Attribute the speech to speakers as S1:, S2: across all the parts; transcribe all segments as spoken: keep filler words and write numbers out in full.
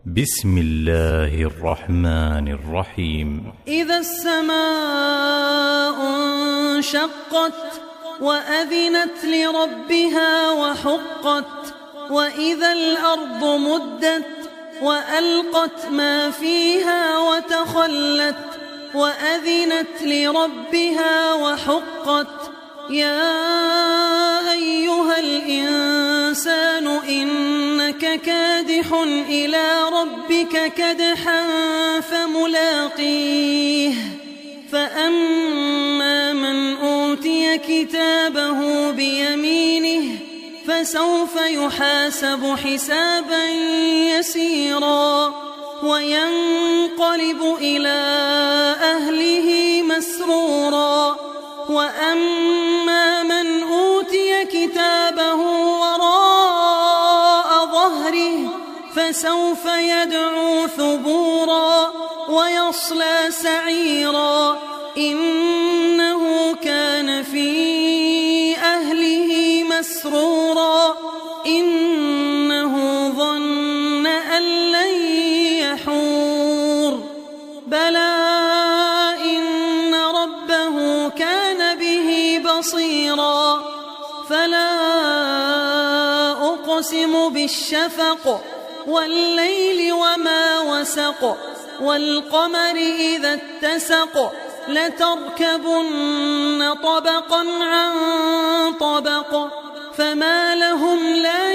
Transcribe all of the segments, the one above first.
S1: بسم الله الرحمن الرحيم.
S2: إذا السماء انشقت وأذنت لربها وحقت وإذا الأرض مدت وألقت ما فيها وتخلت وأذنت لربها وحقت يا أيها الإنسان إنك كادح إلى ربك كدحا فملاقيه فأما من أوتي كتابه بيمينه فسوف يحاسب حسابا يسيرا وينقلب إلى أهله مسرورا وأما من أوتي كتابه وراء ظهره فسوف يدعو ثبورا ويصلى سعيرا إنه كان في أهله مسرورا إنه ظن أن لن يحور بلى إن ربه كان به بصيرا فلا أقسم بالشفق والليل وما وسق والقمر إذا اتسق لتركبن طبقا عن طبق فما لهم لا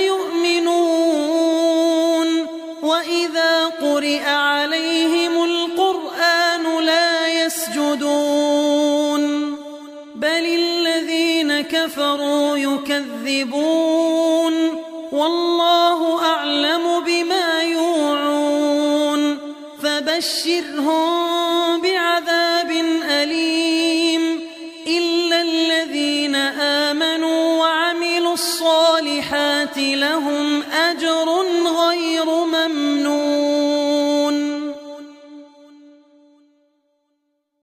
S2: يؤمنون وإذا قرئ عليهم القرآن لا يسجدون بل الذين كفروا يكذبون والله أعلم بما يوعون فبشرهم بعذاب أليم إلا الذين آمنوا وعملوا الصالحات لهم أجر غير